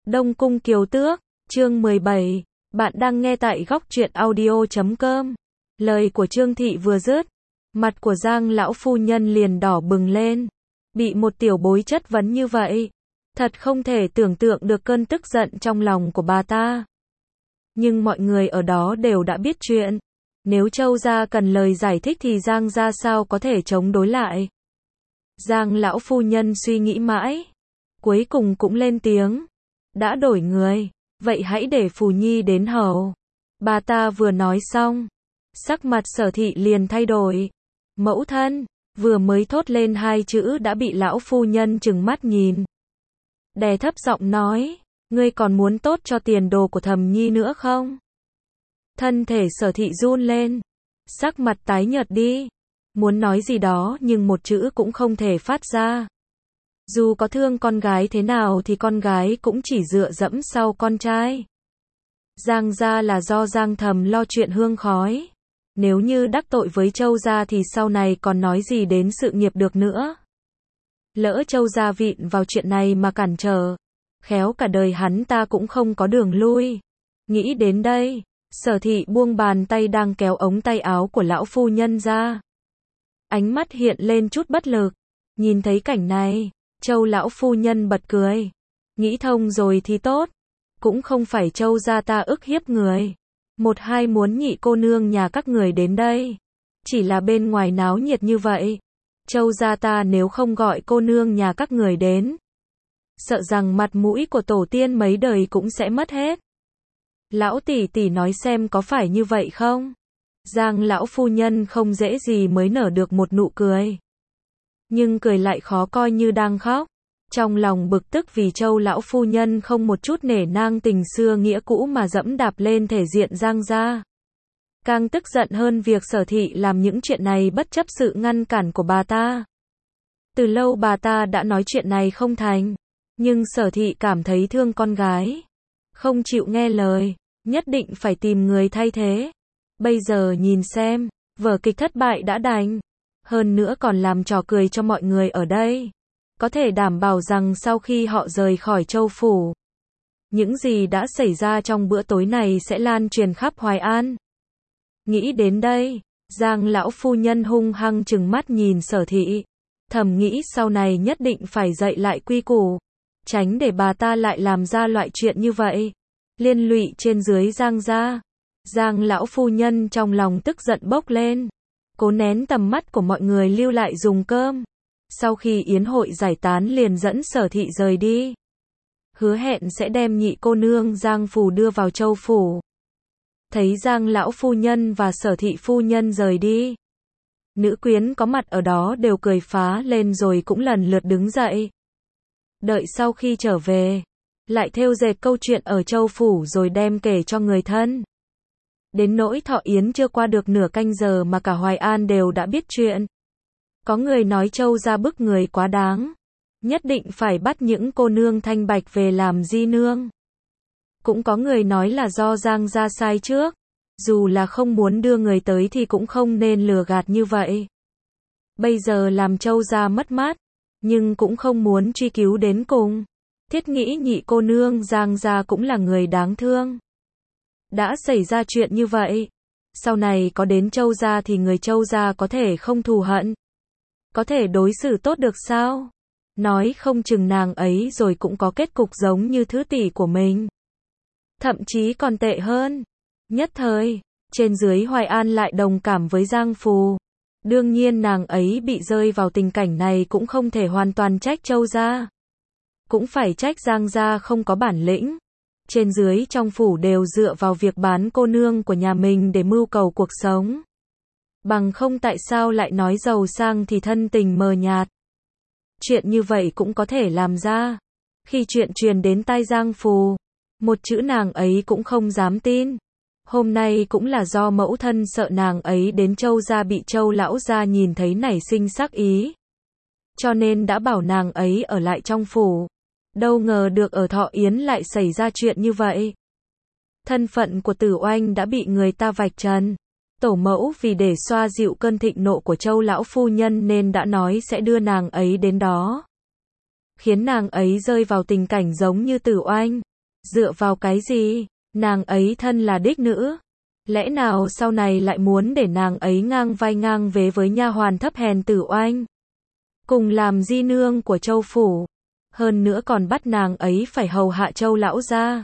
Đông Cung Kiều Tước, chương 17, bạn đang nghe tại góc truyện audio.com. Lời của Trương Thị vừa dứt, mặt của Giang lão phu nhân liền đỏ bừng lên. Bị một tiểu bối chất vấn như vậy, thật không thể tưởng tượng được cơn tức giận trong lòng của bà ta. Nhưng mọi người ở đó đều đã biết chuyện. Nếu Châu gia cần lời giải thích thì Giang gia sao có thể chống đối lại. Giang lão phu nhân suy nghĩ mãi, cuối cùng cũng lên tiếng. Đã đổi người, vậy hãy để Phù Nhi đến hầu. Bà ta vừa nói xong, sắc mặt Sở Thị liền thay đổi. Mẫu thân, vừa mới thốt lên hai chữ đã bị lão phu nhân trừng mắt nhìn. Đè thấp giọng nói, ngươi còn muốn tốt cho tiền đồ của Thầm Nhi nữa không? Thân thể Sở Thị run lên, sắc mặt tái nhợt đi. Muốn nói gì đó nhưng một chữ cũng không thể phát ra. Dù có thương con gái thế nào thì con gái cũng chỉ dựa dẫm sau con trai. Giang gia là do Giang Thầm lo chuyện hương khói. Nếu như đắc tội với Châu gia thì sau này còn nói gì đến sự nghiệp được nữa. Lỡ Châu gia vịn vào chuyện này mà cản trở, khéo cả đời hắn ta cũng không có đường lui. Nghĩ đến đây, Sở Thị buông bàn tay đang kéo ống tay áo của lão phu nhân ra. Ánh mắt hiện lên chút bất lực. Nhìn thấy cảnh này, Châu lão phu nhân bật cười. Nghĩ thông rồi thì tốt. Cũng không phải Châu gia ta ức hiếp người. Một hai muốn nhị cô nương nhà các người đến đây. Chỉ là bên ngoài náo nhiệt như vậy. Châu gia ta nếu không gọi cô nương nhà các người đến, sợ rằng mặt mũi của tổ tiên mấy đời cũng sẽ mất hết. Lão tỷ tỷ nói xem có phải như vậy không? Giang lão phu nhân không dễ gì mới nở được một nụ cười. Nhưng cười lại khó coi như đang khóc. Trong lòng bực tức vì Châu lão phu nhân không một chút nể nang tình xưa nghĩa cũ mà dẫm đạp lên thể diện Giang gia. Càng tức giận hơn việc Sở Thị làm những chuyện này bất chấp sự ngăn cản của bà ta. Từ lâu bà ta đã nói chuyện này không thành. Nhưng Sở Thị cảm thấy thương con gái. Không chịu nghe lời, nhất định phải tìm người thay thế. Bây giờ nhìn xem, vở kịch thất bại đã đành. Hơn nữa còn làm trò cười cho mọi người ở đây. Có thể đảm bảo rằng sau khi họ rời khỏi Châu phủ, những gì đã xảy ra trong bữa tối này sẽ lan truyền khắp Hoài An. Nghĩ đến đây, Giang lão phu nhân hung hăng trừng mắt nhìn Sở Thị. Thầm nghĩ sau này nhất định phải dạy lại quy củ, tránh để bà ta lại làm ra loại chuyện như vậy, liên lụy trên dưới Giang gia. Giang lão phu nhân trong lòng tức giận bốc lên, cố nén tầm mắt của mọi người lưu lại dùng cơm. Sau khi yến hội giải tán liền dẫn Sở Thị rời đi. Hứa hẹn sẽ đem nhị cô nương Giang Phù đưa vào Châu phủ. Thấy Giang lão phu nhân và Sở Thị phu nhân rời đi, nữ quyến có mặt ở đó đều cười phá lên rồi cũng lần lượt đứng dậy. Đợi sau khi trở về, lại thêu dệt câu chuyện ở Châu phủ rồi đem kể cho người thân. Đến nỗi thọ yến chưa qua được nửa canh giờ mà cả Hoài An đều đã biết chuyện. Có người nói Châu gia bức người quá đáng, nhất định phải bắt những cô nương thanh bạch về làm di nương. Cũng có người nói là do Giang gia sai trước, dù là không muốn đưa người tới thì cũng không nên lừa gạt như vậy. Bây giờ làm Châu gia mất mát, nhưng cũng không muốn truy cứu đến cùng. Thiết nghĩ nhị cô nương Giang gia cũng là người đáng thương. Đã xảy ra chuyện như vậy, sau này có đến Châu gia thì người Châu gia có thể không thù hận, có thể đối xử tốt được sao? Nói không chừng nàng ấy rồi cũng có kết cục giống như thứ tỷ của mình. Thậm chí còn tệ hơn. Nhất thời, trên dưới Hoài An lại đồng cảm với Giang Phù. Đương nhiên nàng ấy bị rơi vào tình cảnh này cũng không thể hoàn toàn trách Châu gia. Cũng phải trách Giang gia không có bản lĩnh. Trên dưới trong phủ đều dựa vào việc bán cô nương của nhà mình để mưu cầu cuộc sống. Bằng không tại sao lại nói giàu sang thì thân tình mờ nhạt. Chuyện như vậy cũng có thể làm ra. Khi chuyện truyền đến tai Giang Phù, một chữ nàng ấy cũng không dám tin. Hôm nay cũng là do mẫu thân sợ nàng ấy đến Châu gia bị Châu lão gia nhìn thấy nảy sinh sắc ý, cho nên đã bảo nàng ấy ở lại trong phủ. Đâu ngờ được ở thọ yến lại xảy ra chuyện như vậy. Thân phận của Tử Oanh đã bị người ta vạch trần. Tổ mẫu vì để xoa dịu cơn thịnh nộ của Châu lão phu nhân nên đã nói sẽ đưa nàng ấy đến đó, khiến nàng ấy rơi vào tình cảnh giống như Tử Oanh. Dựa vào cái gì? Nàng ấy thân là đích nữ. Lẽ nào sau này lại muốn để nàng ấy ngang vai ngang vế với nha hoàn thấp hèn Tử Oanh? Cùng làm di nương của Châu phủ. Hơn nữa còn bắt nàng ấy phải hầu hạ Châu lão gia.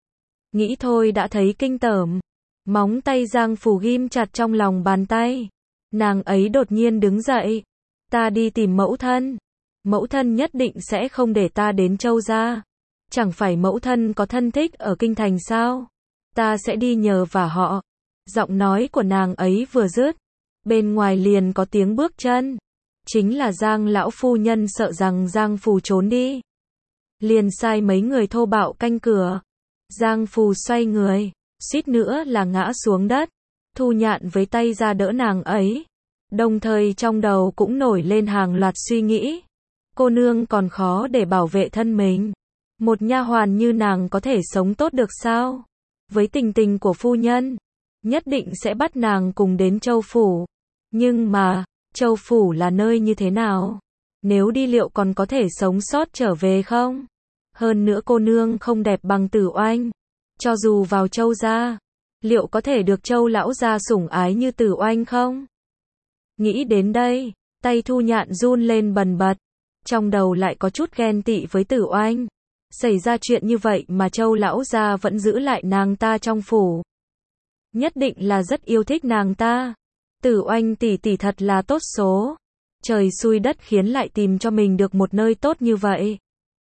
Nghĩ thôi đã thấy kinh tởm. Móng tay Giang Phủ ghim chặt trong lòng bàn tay. Nàng ấy đột nhiên đứng dậy. Ta đi tìm mẫu thân. Mẫu thân nhất định sẽ không để ta đến Châu gia. Chẳng phải mẫu thân có thân thích ở kinh thành sao? Ta sẽ đi nhờ vả họ. Giọng nói của nàng ấy vừa dứt, bên ngoài liền có tiếng bước chân. Chính là Giang lão phu nhân sợ rằng Giang Phù trốn đi. Liền sai mấy người thô bạo canh cửa. Giang Phù xoay người, suýt nữa là ngã xuống đất. Thu Nhạn với tay ra đỡ nàng ấy. Đồng thời trong đầu cũng nổi lên hàng loạt suy nghĩ. Cô nương còn khó để bảo vệ thân mình. Một nha hoàn như nàng có thể sống tốt được sao? Với tình tình của phu nhân, nhất định sẽ bắt nàng cùng đến Châu phủ. Nhưng mà, Châu phủ là nơi như thế nào? Nếu đi liệu còn có thể sống sót trở về không? Hơn nữa cô nương không đẹp bằng Tử Oanh. Cho dù vào Châu gia, liệu có thể được Châu lão gia sủng ái như Tử Oanh không? Nghĩ đến đây, tay Thu Nhạn run lên bần bật. Trong đầu lại có chút ghen tị với Tử Oanh. Xảy ra chuyện như vậy mà Châu lão gia vẫn giữ lại nàng ta trong phủ. Nhất định là rất yêu thích nàng ta. Tử Oanh tỷ tỷ thật là tốt số. Trời xui đất khiến lại tìm cho mình được một nơi tốt như vậy.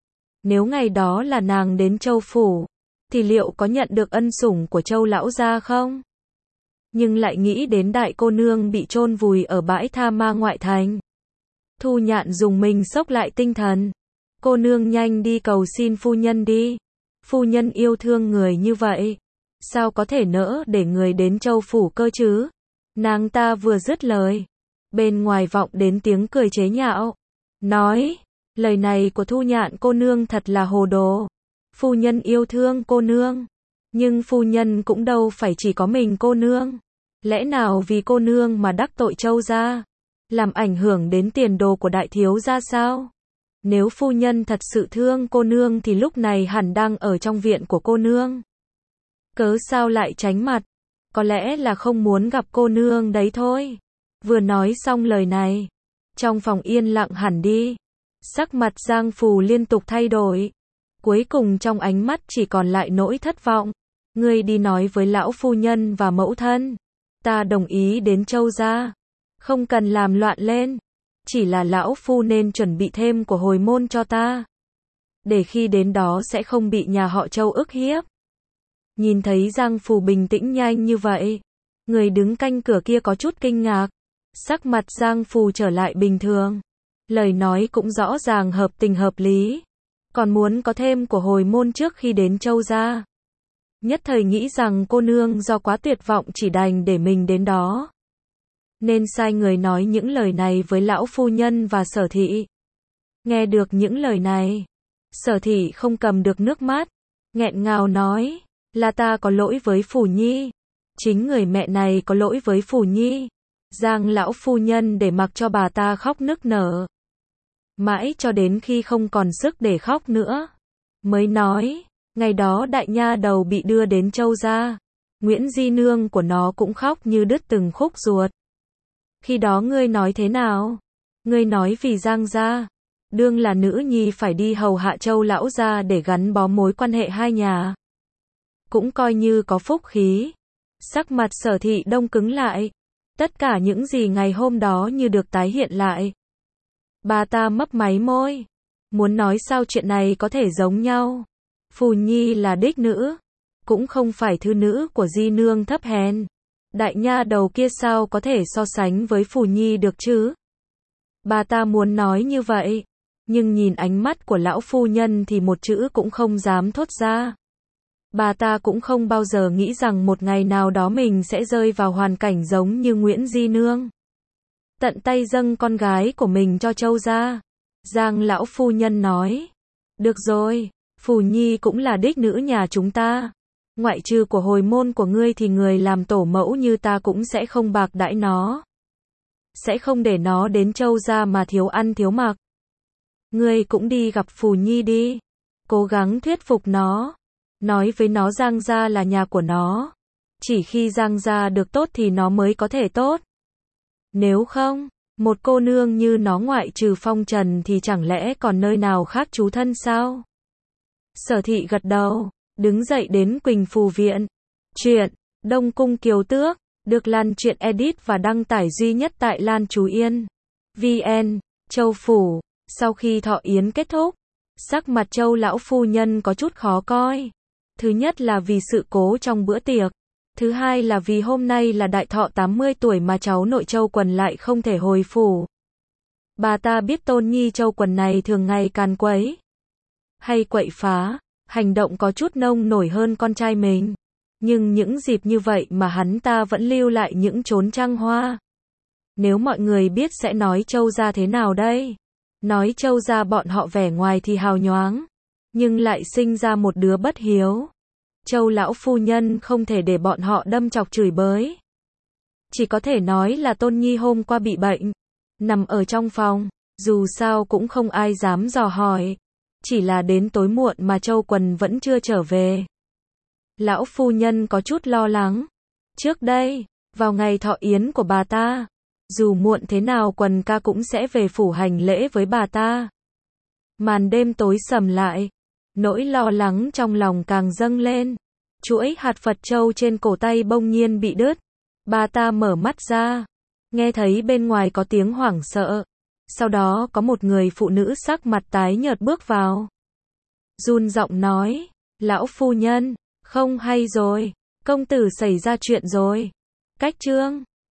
Nếu ngày đó là nàng đến Châu phủ, thì liệu có nhận được ân sủng của Châu lão gia không? Nhưng lại nghĩ đến đại cô nương bị chôn vùi ở bãi tha ma ngoại thành. Thu Nhạn dùng mình xốc lại tinh thần. Cô nương nhanh đi cầu xin phu nhân đi. Phu nhân yêu thương người như vậy, sao có thể nỡ để người đến Châu phủ cơ chứ? Nàng ta vừa dứt lời, bên ngoài vọng đến tiếng cười chế nhạo. Nói, lời này của Thu Nhạn cô nương thật là hồ đồ. Phu nhân yêu thương cô nương, nhưng phu nhân cũng đâu phải chỉ có mình cô nương. Lẽ nào vì cô nương mà đắc tội Châu gia, làm ảnh hưởng đến tiền đồ của đại thiếu gia sao? Nếu phu nhân thật sự thương cô nương thì lúc này hẳn đang ở trong viện của cô nương. Cớ sao lại tránh mặt? Có lẽ là không muốn gặp cô nương đấy thôi. Vừa nói xong lời này, trong phòng yên lặng hẳn đi. Sắc mặt Giang Phù liên tục thay đổi. Cuối cùng trong ánh mắt chỉ còn lại nỗi thất vọng. Ngươi đi nói với lão phu nhân và mẫu thân. Ta đồng ý đến Châu gia. Không cần làm loạn lên. Chỉ là lão phu nên chuẩn bị thêm của hồi môn cho ta. Để khi đến đó sẽ không bị nhà họ Châu ức hiếp. Nhìn thấy Giang Phù bình tĩnh nhanh như vậy, người đứng canh cửa kia có chút kinh ngạc. Sắc mặt Giang Phù trở lại bình thường. Lời nói cũng rõ ràng hợp tình hợp lý. Còn muốn có thêm của hồi môn trước khi đến Châu gia. Nhất thời nghĩ rằng cô nương do quá tuyệt vọng chỉ đành để mình đến đó. Nên sai người nói những lời này với lão phu nhân và Sở thị. Nghe được những lời này, Sở thị không cầm được nước mắt, nghẹn ngào nói, là ta có lỗi với Phủ Nhi. Chính người mẹ này có lỗi với Phủ Nhi. Giang lão phu nhân để mặc cho bà ta khóc nức nở. Mãi cho đến khi không còn sức để khóc nữa, mới nói, ngày đó đại nha đầu bị đưa đến Châu gia, Nguyễn Di nương của nó cũng khóc như đứt từng khúc ruột. Khi đó ngươi nói thế nào? Ngươi nói vì Giang gia, đương là nữ nhi phải đi hầu hạ Châu lão gia để gắn bó mối quan hệ hai nhà. Cũng coi như có phúc khí. Sắc mặt Sở thị đông cứng lại. Tất cả những gì ngày hôm đó như được tái hiện lại. Bà ta mấp máy môi. Muốn nói sao chuyện này có thể giống nhau. Phù Nhi là đích nữ, cũng không phải thư nữ của Di nương thấp hèn. Đại nha đầu kia sao có thể so sánh với Phù Nhi được chứ? Bà ta muốn nói như vậy, nhưng nhìn ánh mắt của lão phu nhân thì một chữ cũng không dám thốt ra. Bà ta cũng không bao giờ nghĩ rằng một ngày nào đó mình sẽ rơi vào hoàn cảnh giống như Nguyễn Di nương. Tận tay dâng con gái của mình cho Châu gia. Giang lão phu nhân nói, được rồi, Phù Nhi cũng là đích nữ nhà chúng ta. Ngoại trừ của hồi môn của ngươi thì người làm tổ mẫu như ta cũng sẽ không bạc đãi nó. Sẽ không để nó đến Châu gia mà thiếu ăn thiếu mặc. Ngươi cũng đi gặp Phù Nhi đi. Cố gắng thuyết phục nó. nói với nó Giang gia là nhà của nó. Chỉ khi Giang gia được tốt thì nó mới có thể tốt. Nếu không, một cô nương như nó ngoại trừ phong trần thì chẳng lẽ còn nơi nào khác trú thân sao? Sở Thị gật đầu, đứng dậy đến Quỳnh Phù Viện. Chuyện Đông Cung Kiều Tước được Lan Truyện edit và đăng tải duy nhất tại Lan Chú Yên VN, Châu Phủ. Sau khi thọ yến kết thúc, sắc mặt Châu lão phu nhân có chút khó coi. Thứ nhất là vì sự cố trong bữa tiệc. Thứ hai là vì hôm nay là đại thọ 80 tuổi mà cháu nội Châu Quần lại không thể hồi phủ. Bà ta biết tôn nhi Châu Quần này thường ngày càn quấy hay quậy phá, hành động có chút nông nổi hơn con trai mình. Nhưng những dịp như vậy mà hắn ta vẫn lưu lại những chốn trăng hoa. Nếu mọi người biết sẽ nói Châu gia thế nào đây? Nói Châu gia bọn họ vẻ ngoài thì hào nhoáng, nhưng lại sinh ra một đứa bất hiếu. Châu lão phu nhân không thể để bọn họ đâm chọc chửi bới. Chỉ có thể nói là tôn nhi hôm qua bị bệnh, nằm ở trong phòng, dù sao cũng không ai dám dò hỏi. Chỉ là đến tối muộn mà Châu Quần vẫn chưa trở về. Lão phu nhân có chút lo lắng. Trước đây, vào ngày thọ yến của bà ta, dù muộn thế nào Quần ca cũng sẽ về phủ hành lễ với bà ta. Màn đêm tối sầm lại, nỗi lo lắng trong lòng càng dâng lên. Chuỗi hạt Phật châu trên cổ tay bỗng nhiên bị đứt. Bà ta mở mắt ra, nghe thấy bên ngoài có tiếng hoảng sợ. Sau đó có một người phụ nữ sắc mặt tái nhợt bước vào. Run giọng nói, lão phu nhân, không hay rồi, công tử xảy ra chuyện rồi. Cách chương